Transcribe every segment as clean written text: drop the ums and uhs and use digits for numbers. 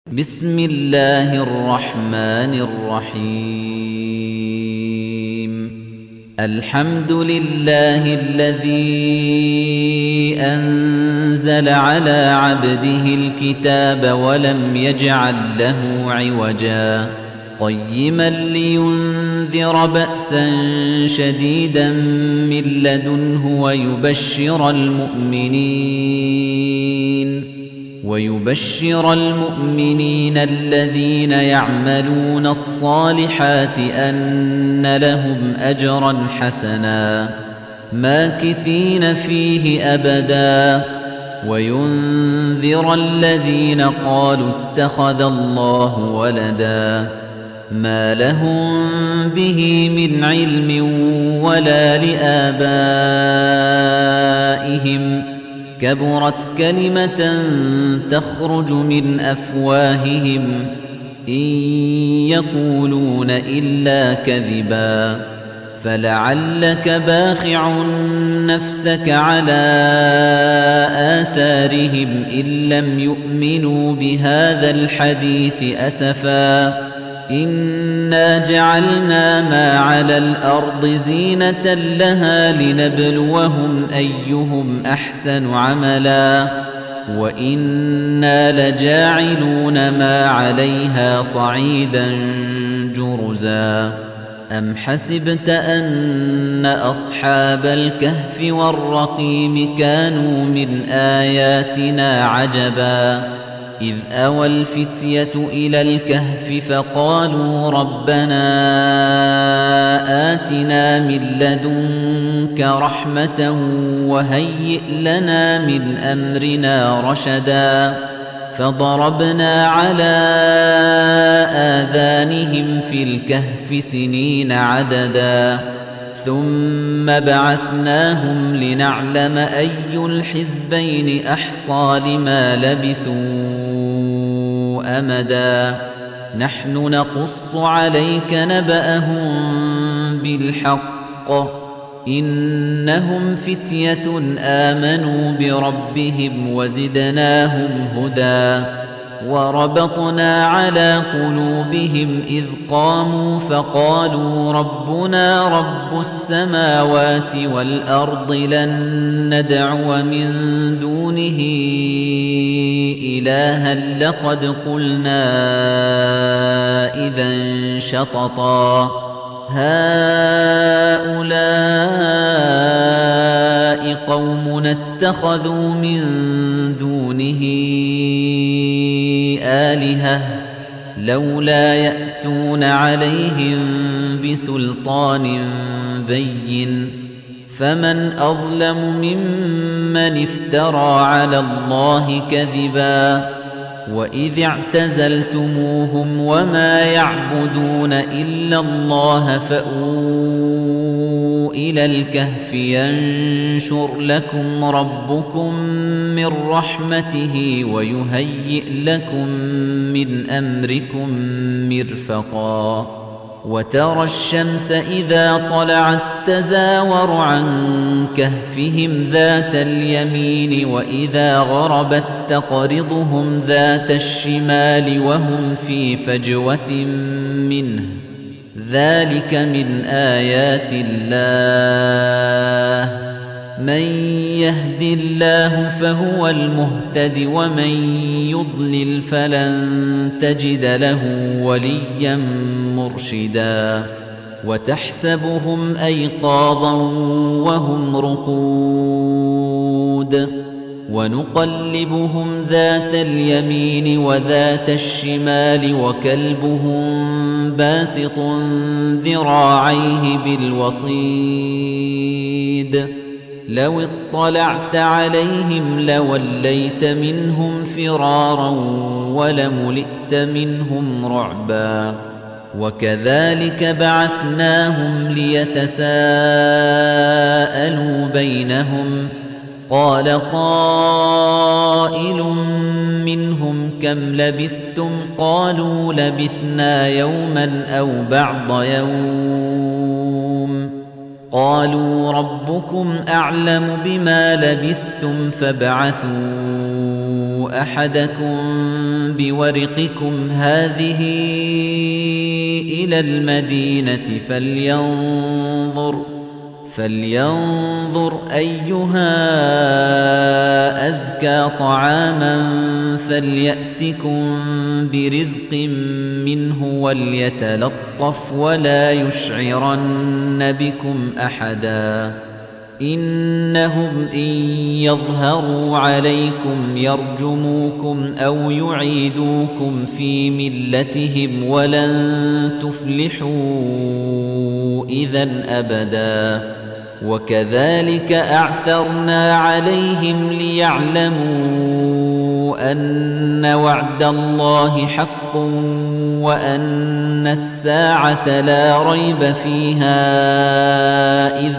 بسم الله الرحمن الرحيم الحمد لله الذي أنزل على عبده الكتاب ولم يجعل له عوجا قيما لينذر بأسا شديدا من لدنه ويبشر المؤمنين الذين يعملون الصالحات أن لهم أجرا حسنا ماكثين فيه أبدا وينذر الذين قالوا اتخذ الله ولدا ما لهم به من علم ولا لآبائهم كبرت كلمة تخرج من أفواههم إن يقولون إلا كذبا فلعلك باخع نفسك على آثارهم إن لم يؤمنوا بهذا الحديث أسفا إنا جعلنا ما على الأرض زينة لها لنبلوهم أيهم أحسن عملا وإنا لجاعلون ما عليها صعيدا جرزا أم حسبت أن أصحاب الكهف والرقيم كانوا من آياتنا عجبا إذ أوى الفتية إلى الكهف فقالوا ربنا آتنا من لدنك رحمة وهيئ لنا من أمرنا رشدا فضربنا على آذانهم في الكهف سنين عددا ثم بعثناهم لنعلم أي الحزبين أحصى لما لبثوا أمدا نحن نقص عليك نبأهم بالحق إنهم فتية آمنوا بربهم وزدناهم هدى وربطنا على قلوبهم إذ قاموا فقالوا ربنا رب السماوات والأرض لن ندعو من دونه إلها لقد قلنا إذا شططا هؤلاء قوم اتخذوا من دونه آلهة لولا يأتون عليهم بسلطان بين فمن أظلم ممن افترى على الله كذبا وإذ اعتزلتموهم وما يعبدون إلا الله فأووا إلى الكهف ينشر لكم ربكم من رحمته ويهيئ لكم من أمركم مرفقا وترى الشمس إذا طلعت تزاور عن كهفهم ذات اليمين وإذا غربت تقرضهم ذات الشمال وهم في فجوة منه ذلك من آيات الله من يهد الله فهو المهتد ومن يضلل فلن تجد له وليا مرشدا وتحسبهم أيقاظا وهم رقود ونقلبهم ذات اليمين وذات الشمال وكلبهم باسط ذراعيه بالوصيد لو اطلعت عليهم لوليت منهم فرارا ولملئت منهم رعبا وكذلك بعثناهم ليتساءلوا بينهم قال قائل منهم كم لبثتم قالوا لبثنا يوما أو بعض يوم قالوا ربكم أعلم بما لبثتم فابعثوا أحدكم بورقكم هذه إلى المدينة فلينظر أيها أزكى طعاما فليأتكم برزق منه وليتلطف ولا يشعرن بكم أحدا إنهم إن يظهروا عليكم يرجموكم أو يعيدوكم في ملتهم ولن تفلحوا إذا أبدا وكذلك أعثرنا عليهم ليعلموا أن وعد الله حق وأن الساعة لا ريب فيها إذ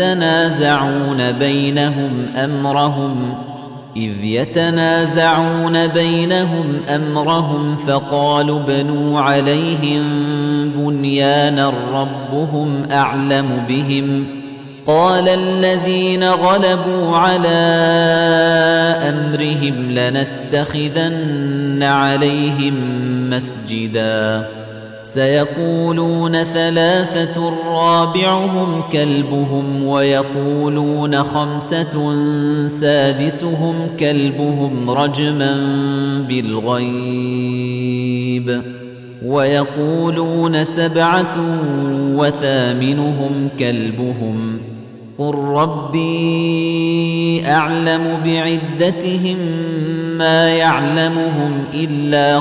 يتنازعون بينهم أمرهم فقالوا ابنوا عليهم بنيانا ربهم أعلم بهم قال الذين غلبوا على أمرهم لنتخذن عليهم مسجدا سيقولون ثلاثة رابعهم كلبهم ويقولون خمسة سادسهم كلبهم رجما بالغيب ويقولون سبعة وثامنهم كلبهم قل ربي أعلم بعدتهم ما يعلمهم إلا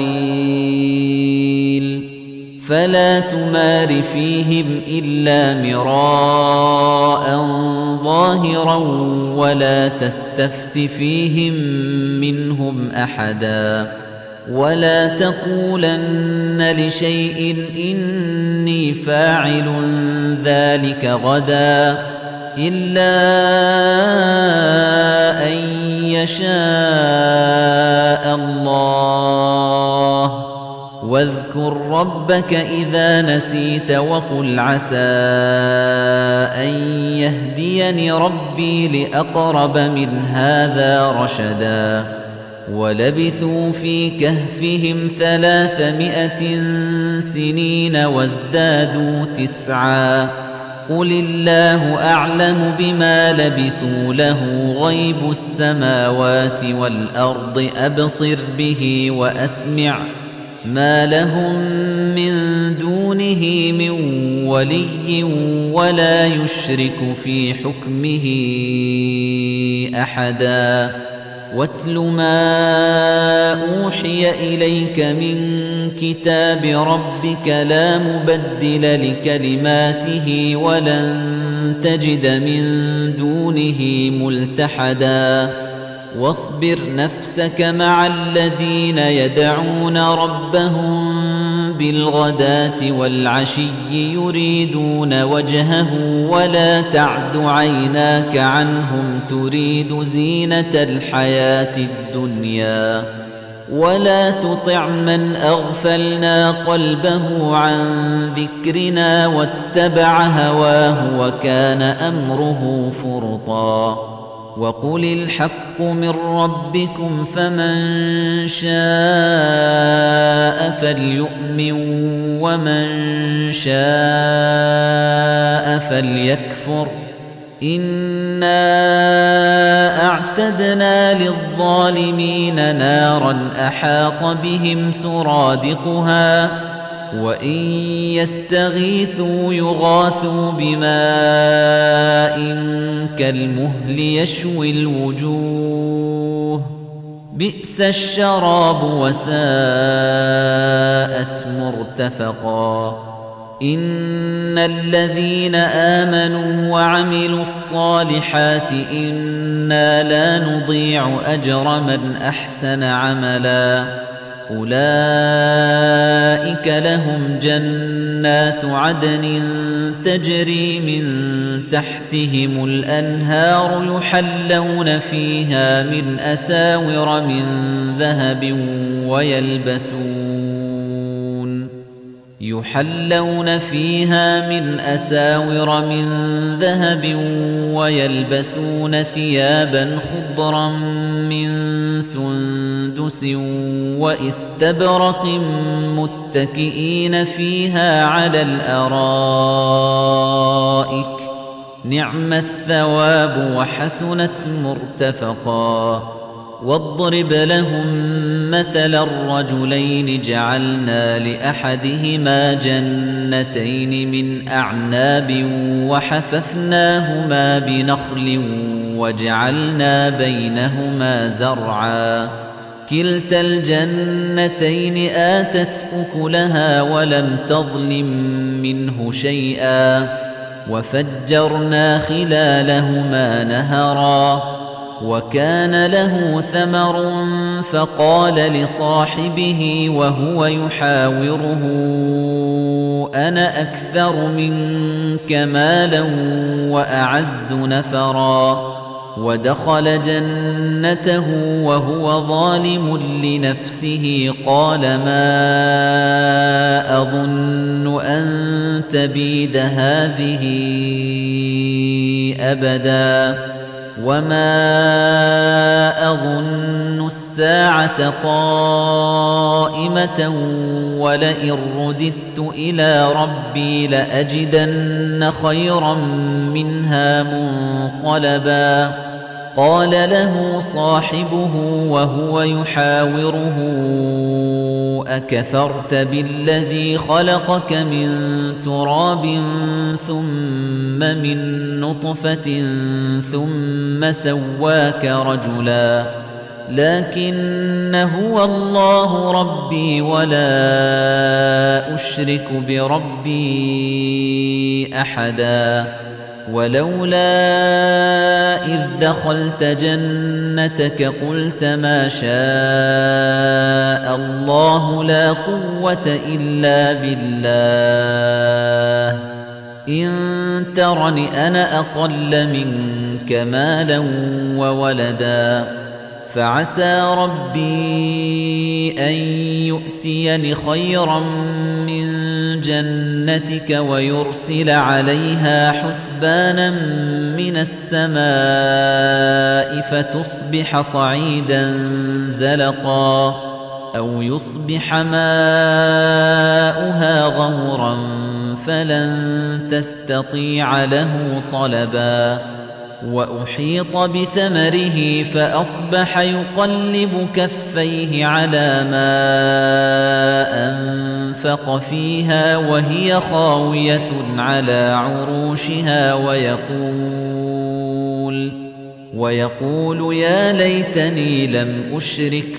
قليل فلا تمار فيهم إلا مراء ظاهرا ولا تستفت فيهم منهم أحدا ولا تقولن لشيء إني فاعل ذلك غدا إلا أن يشاء الله واذكر ربك إذا نسيت وقل عسى أن يهديني ربي لأقرب من هذا رشدا ولبثوا في كهفهم 300 سنين وازدادوا 9 قل الله أعلم بما لبثوا له غيب السماوات والأرض أبصر به وأسمع ما لهم من دونه من ولي ولا يشرك في حكمه أحدا واتل ما أوحي إليك من كتاب ربك لا مبدل لكلماته ولن تجد من دونه ملتحدا واصبر نفسك مع الذين يدعون ربهم بالغداة والعشي يريدون وجهه ولا تعد عيناك عنهم تريد زينة الحياة الدنيا ولا تطع من أغفلنا قلبه عن ذكرنا واتبع هواه وكان أمره فرطا وقل الحق من ربكم فمن شاء فليؤمن ومن شاء فليكفر إنا أعتدنا للظالمين نارا أحاط بهم سرادقها وإن يستغيثوا يغاثوا بماء كالمهل يشوي الوجوه بئس الشراب وساءت مرتفقا إن الذين آمنوا وعملوا الصالحات إنا لا نضيع أجر من أحسن عملا أولئك لهم جنات عدن تجري من تحتهم الأنهار يحلون فيها من يحلون فيها من أساور من ذهب ويلبسون ثيابا خضرا من سندس وإستبرق متكئين فيها على الأرائك نعم الثواب وحسنت مرتفقا واضرب لهم مثل الرجلين جعلنا لأحدهما جنتين من أعناب وحففناهما بنخل وجعلنا بينهما زرعا كلتا الجنتين آتت أكلها ولم تظلم منه شيئا وفجرنا خلالهما نهرا وكان له ثمر فقال لصاحبه وهو يحاوره أنا أكثر منك مالا وأعز نفرا ودخل جنته وهو ظالم لنفسه قال ما أظن أن تبيد هذه أبدا وما أظن الساعة قائمة ولئن رددت إلى ربي لأجدن خيرا منها منقلبا قال له صاحبه وهو يحاوره أكفرت بالذي خلقك من تراب ثم من نطفة ثم سواك رجلا لكن هو الله ربي ولا أشرك بربي أحدا ولولا إذ دخلت جنتك قلت ما شاء الله لا قوة إلا بالله إن ترني أنا أقل منك مالا وولدا فعسى ربي أن يؤتيني خيرا من جنتك ويرسل عليها حسبانا من السماء فتصبح صعيدا زلقا أو يصبح ماؤها غورا فلن تستطيع له طلبا وأحيط بثمره فأصبح يقلب كفيه على ما أنفق فيها وهي خاوية على عروشها ويقول يا ليتني لم أشرك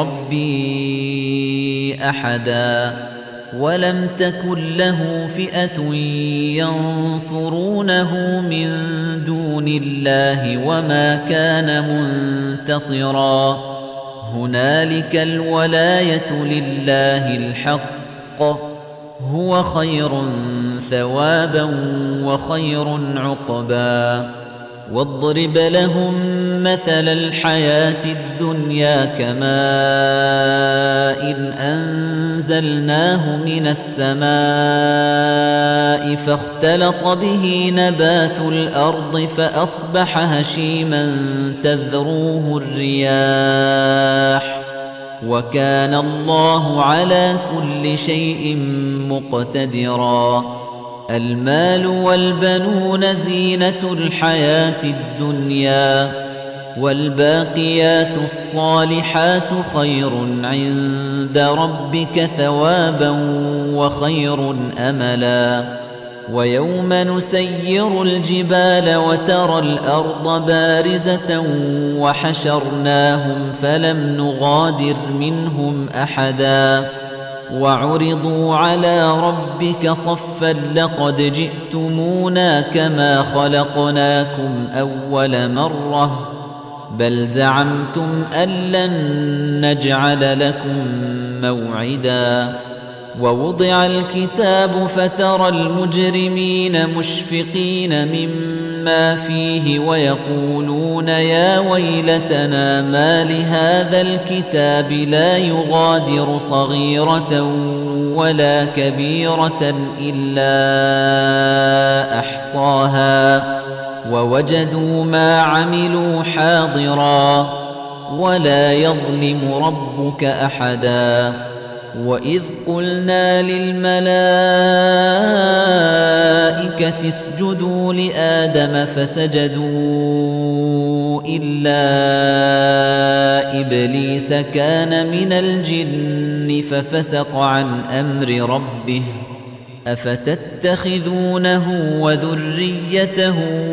بربي أحدا ولم تكن له فئة ينصرونه من دون الله وما كان منتصرا هنالك الولاية لله الحق هو خير ثوابا وخير عقبا واضرب لهم مثل الحياة الدنيا كماء أنزلناه من السماء فاختلط به نبات الأرض فأصبح هشيما تذروه الرياح وكان الله على كل شيء مقتدرا المال والبنون زينة الحياة الدنيا والباقيات الصالحات خير عند ربك ثوابا وخير أملا ويوم نسير الجبال وترى الأرض بارزة وحشرناهم فلم نغادر منهم أحدا وعرضوا على ربك صفا لقد جئتمونا كما خلقناكم أول مرة بل زعمتم أن لن نجعل لكم موعدا ووضع الكتاب فترى المجرمين مشفقين مما فيه ويقولون يا ويلتنا ما لهذا الكتاب لا يغادر صغيرة ولا كبيرة إلا أحصاها ووجدوا ما عملوا حاضرا ولا يظلم ربك أحدا وإذ قلنا للملائكة اسجدوا لآدم فسجدوا إلا إبليس كان من الجن ففسق عن أمر ربه أفتتخذونه وذريته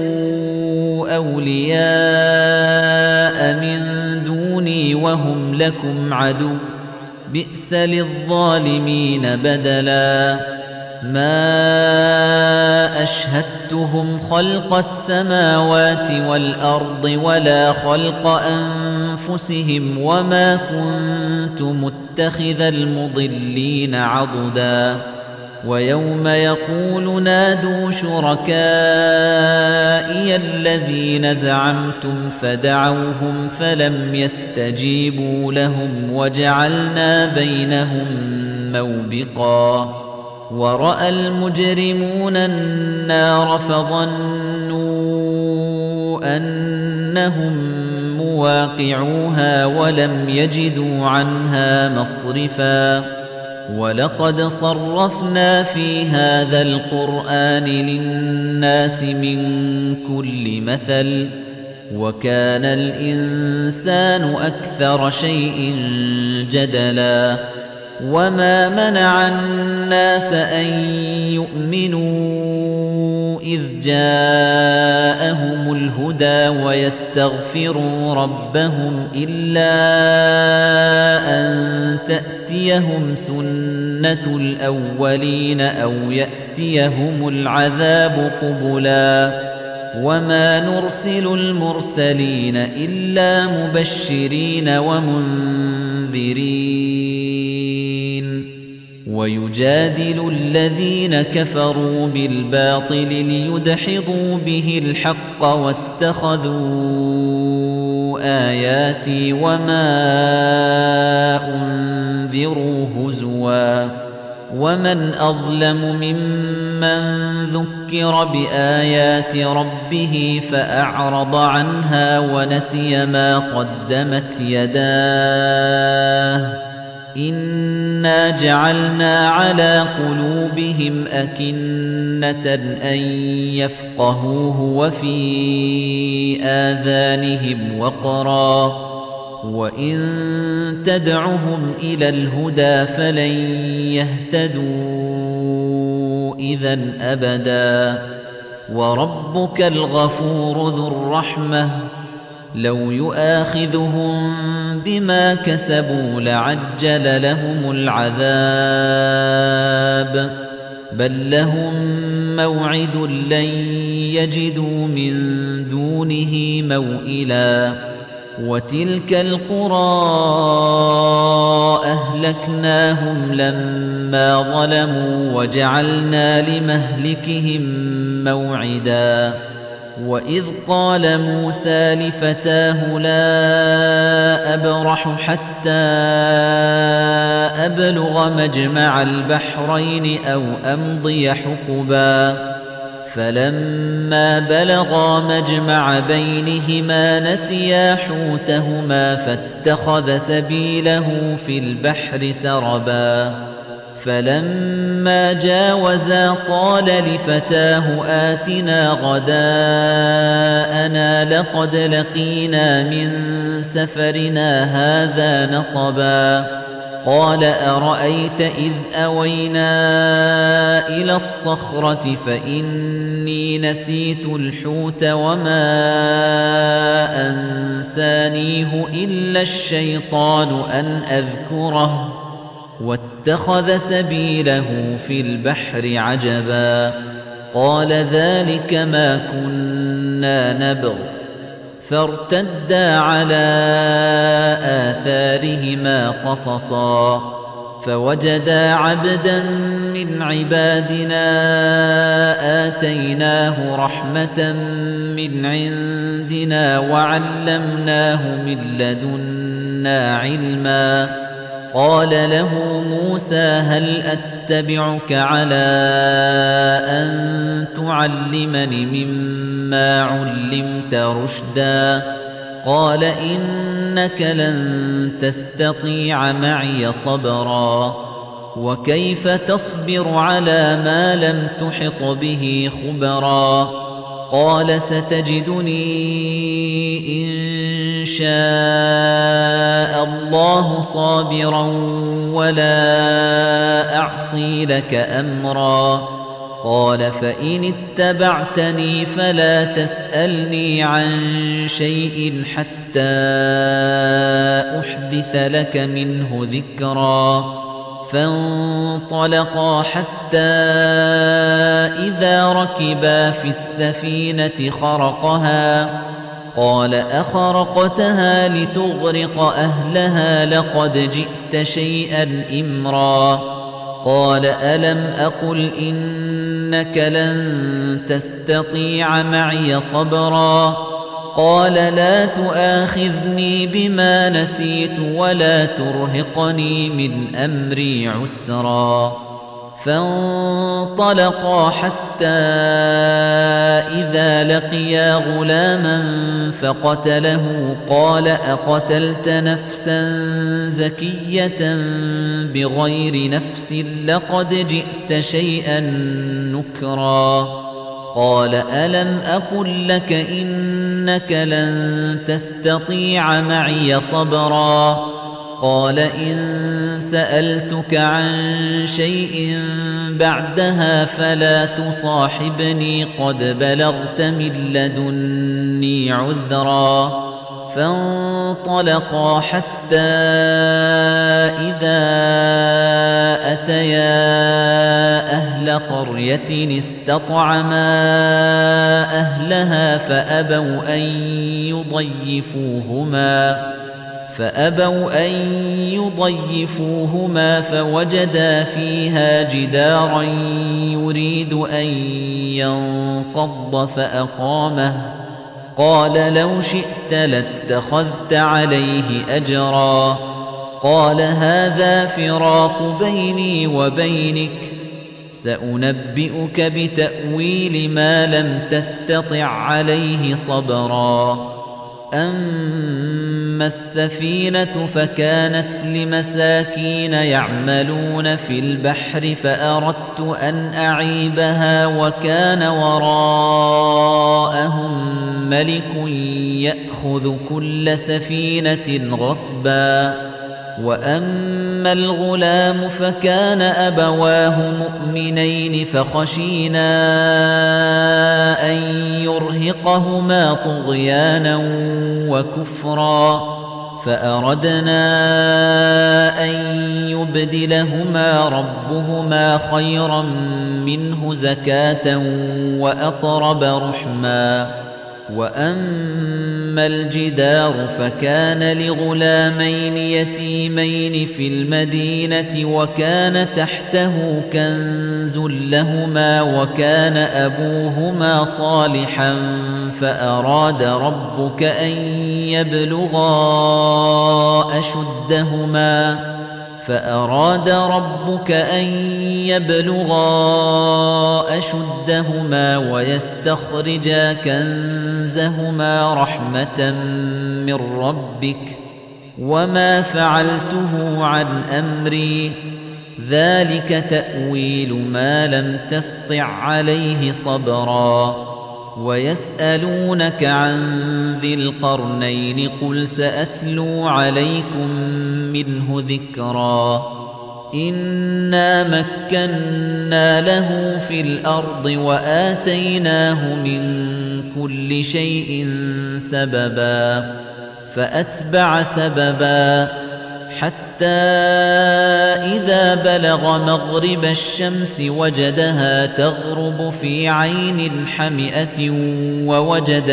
أولياء من دوني وهم لكم عدو بئس للظالمين بدلا ما أشهدتهم خلق السماوات والأرض ولا خلق أنفسهم وما كنت متخذ المضلين عضدا ويوم يقول نادوا شركائي الذين زعمتم فدعوهم فلم يستجيبوا لهم وجعلنا بينهم موبقا ورأى المجرمون النار فظنوا أنهم مواقعوها ولم يجدوا عنها مصرفا ولقد صرفنا في هذا القرآن للناس من كل مثل وكان الإنسان أكثر شيء جدلا وما منع الناس أن يؤمنوا إذ جاءهم الهدى ويستغفروا ربهم إلا أن تأتيهم سنة الأولين أو يأتيهم العذاب قبلا وما نرسل المرسلين إلا مبشرين ومنذرين ويجادل الذين كفروا بالباطل ليدحضوا به الحق واتخذوا آياتي وما أنذروا هزوا ومن أظلم ممن ذكر بآيات ربه فأعرض عنها ونسي ما قدمت يداه إنا جعلنا على قلوبهم أكنة أن يفقهوه وفي آذانهم وقرا وإن تدعهم إلى الهدى فلن يهتدوا إذا أبدا وربك الغفور ذو الرحمة لو يؤاخذهم بما كسبوا لعجل لهم العذاب بل لهم موعد لن يجدوا من دونه موئلا وتلك القرى أهلكناهم لما ظلموا وجعلنا لمهلكهم موعدا وإذ قال موسى لفتاه لا أبرح حتى أبلغ مجمع البحرين أو أمضي حقبا فلما بلغا مجمع بينهما نسيا حوتهما فاتخذ سبيله في البحر سربا فلما جاوزا قال لفتاه آتنا غداءنا لقد لقينا من سفرنا هذا نصبا قال أرأيت إذ أوينا إلى الصخرة فإني نسيت الحوت وما أنسانيه إلا الشيطان أن أذكره واتخذ سبيله في البحر عجبا قال ذلك ما كنا نبغ فارتدا على آثارهما قصصا فوجدا عبدا من عبادنا آتيناه رحمة من عندنا وعلمناه من لدنا علما قال له موسى هل أتبعك على أن تعلمني مما علمت رشدا قال إنك لن تستطيع معي صبرا وكيف تصبر على ما لم تحط به خبرا قال ستجدني إن شاء الله صابرا ولا أعصي لك أمرا قال فإن اتبعتني فلا تسألني عن شيء حتى أحدث لك منه ذكرا فانطلقا حتى إذا ركبا في السفينة خرقها قال أخرقتها لتغرق أهلها لقد جئت شيئا إمرا قال ألم أقل إنك لن تستطيع معي صبرا قال لا تؤاخذني بما نسيت ولا ترهقني من أمري عسرا فانطلقا حتى إذا لقيا غلاما فقتله قال أقتلت نفسا زكية بغير نفس لقد جئت شيئا نكرا قال ألم أقل لك إنك لن تستطيع معي صبرا قال إن سألتك عن شيء بعدها فلا تصاحبني قد بلغت من لدني عذرا فانطلقا حتى إذا أتيا أهل قرية استطعما أهلها فأبوا أن يضيفوهما فوجدا فيها جدارا يريد أن ينقض فأقامه قال لو شئت لاتخذت عليه أجرا قال هذا فراق بيني وبينك سأنبئك بتأويل ما لم تستطع عليه صبرا أما السفينة فكانت لمساكين يعملون في البحر فأردت أن أعيبها وكان وراءهم ملك يأخذ كل سفينة غصبا وأما الغلام فكان أبواه مؤمنين فخشينا أن يرهقهما طغيانا وكفرا فأردنا أن يبدلهما ربهما خيرا منه زكاة وأقرب رحما وأما الجدار فكان لغلامين يتيمين في المدينة وكان تحته كنز لهما وكان أبوهما صالحا فأراد ربك أن يبلغا أشدهما ويستخرجا كنزهما رحمة من ربك وما فعلته عن أمري ذلك تأويل ما لم تسطع عليه صبرا ويسألونك عن ذي القرنين قل سأتلو عليكم منه ذكرا إنا مكنا له في الأرض وآتيناه من كل شيء سببا فأتبع سببا حتى إذا بلغ مغرب الشمس وجدها تغرب في عين حمئة ووجد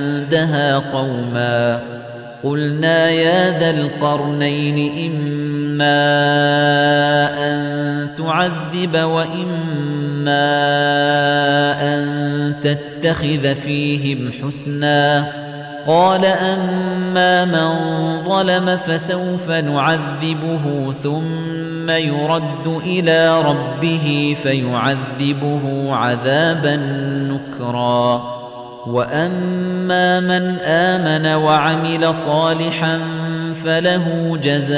عندها قوما قلنا يا ذا القرنين إما أن تعذب وإما أن تتخذ فيهم حسنا قال أما من ظلم فسوف نعذبه ثم يرد إلى ربه فيعذبه عذابا نكرا وأما من آمن وعمل صالحا فله جزاء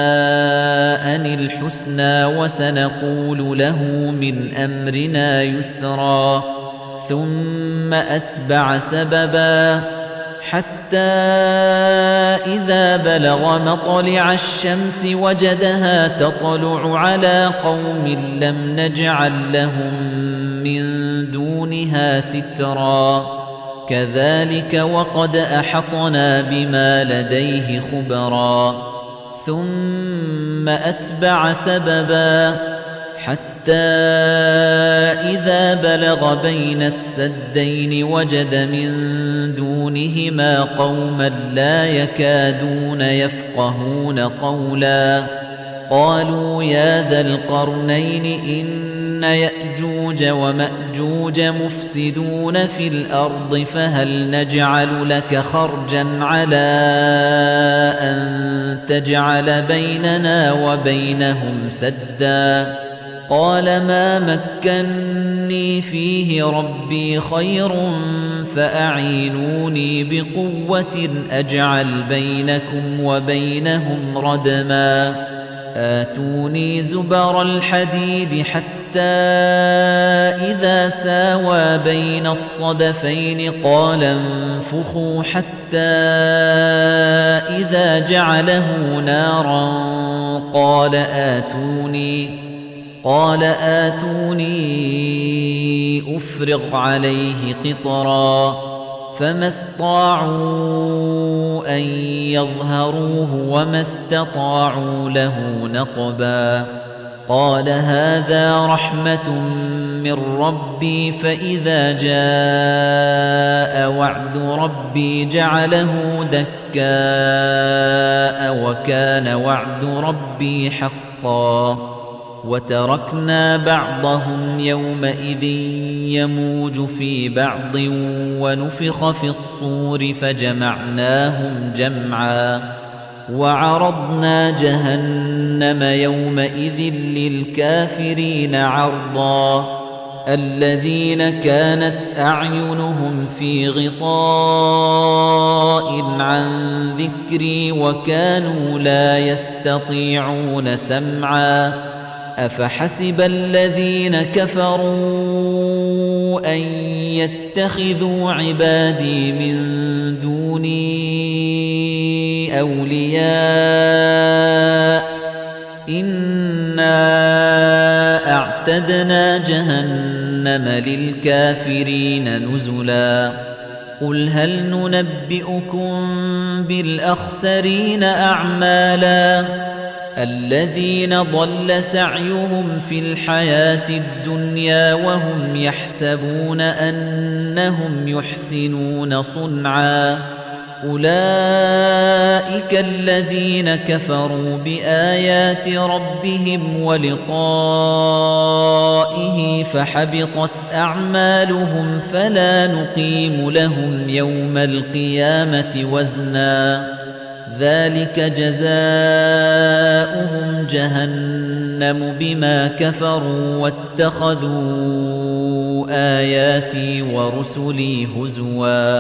الحسنى وسنقول له من أمرنا يسرا ثم أتبع سببا حتى إذا بلغ مطلع الشمس وجدها تطلع على قوم لم نجعل لهم من دونها سترا كذلك وقد أحطنا بما لديه خبرا ثم أتبع سببا حتى إذا بلغ بين السدين وجد من دونهما قوما لا يكادون يفقهون قولا قالوا يا ذا القرنين إن يأجوج ومأجوج مفسدون في الأرض فهل نجعل لك خرجا على أن تجعل بيننا وبينهم سدا قال ما مكني فيه ربي خير فأعينوني بقوة أجعل بينكم وبينهم ردما آتوني زبر الحديد حتى إذا ساوى بين الصدفين قال انفخوا حتى إذا جعله نارا قال آتوني أفرغ عليه قطرا فما استطاعوا أن يظهروه وما استطاعوا له نقبا قال هذا رحمة من ربي فإذا جاء وعد ربي جعله دكاء وكان وعد ربي حقا وتركنا بعضهم يومئذ يموج في بعض ونفخ في الصور فجمعناهم جمعا وعرضنا جهنم يومئذ للكافرين عرضا الذين كانت أعينهم في غطاء عن ذكري وكانوا لا يستطيعون سمعا أفحسب الذين كفروا أن يتخذوا عبادي من دوني أولياء إنا أعتدنا جهنم للكافرين نزلا قل هل ننبئكم بالأخسرين أعمالا الذين ضل سعيهم في الحياة الدنيا وهم يحسبون أنهم يحسنون صنعا أولئك الذين كفروا بآيات ربهم ولقائه فحبطت أعمالهم فلا نقيم لهم يوم القيامة وزنا ذلك جزاؤهم جهنم بما كفروا واتخذوا آياتي ورسلي هزوا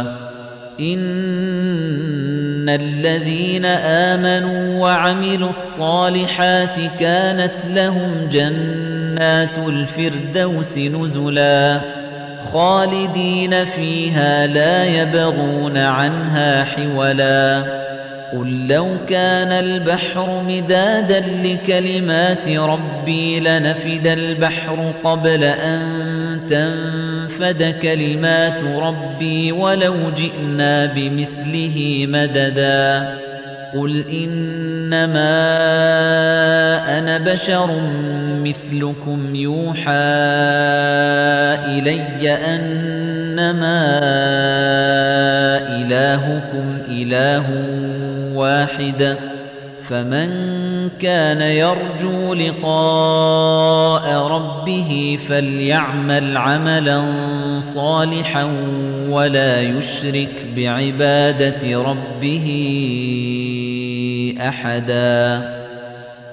إن الذين آمنوا وعملوا الصالحات كانت لهم جنات الفردوس نزلا خالدين فيها لا يبغون عنها حولا قل لو كان البحر مدادا لكلمات ربي لنفد البحر قبل أن تنفد كلمات ربي ولو جئنا بمثله مددا قل إنما أنا بشر مثلكم يوحى إلي أنما إلهكم إله واحد فمن كان يرجو لقاء ربه فليعمل عملا صالحا ولا يشرك بعبادة ربه أحدا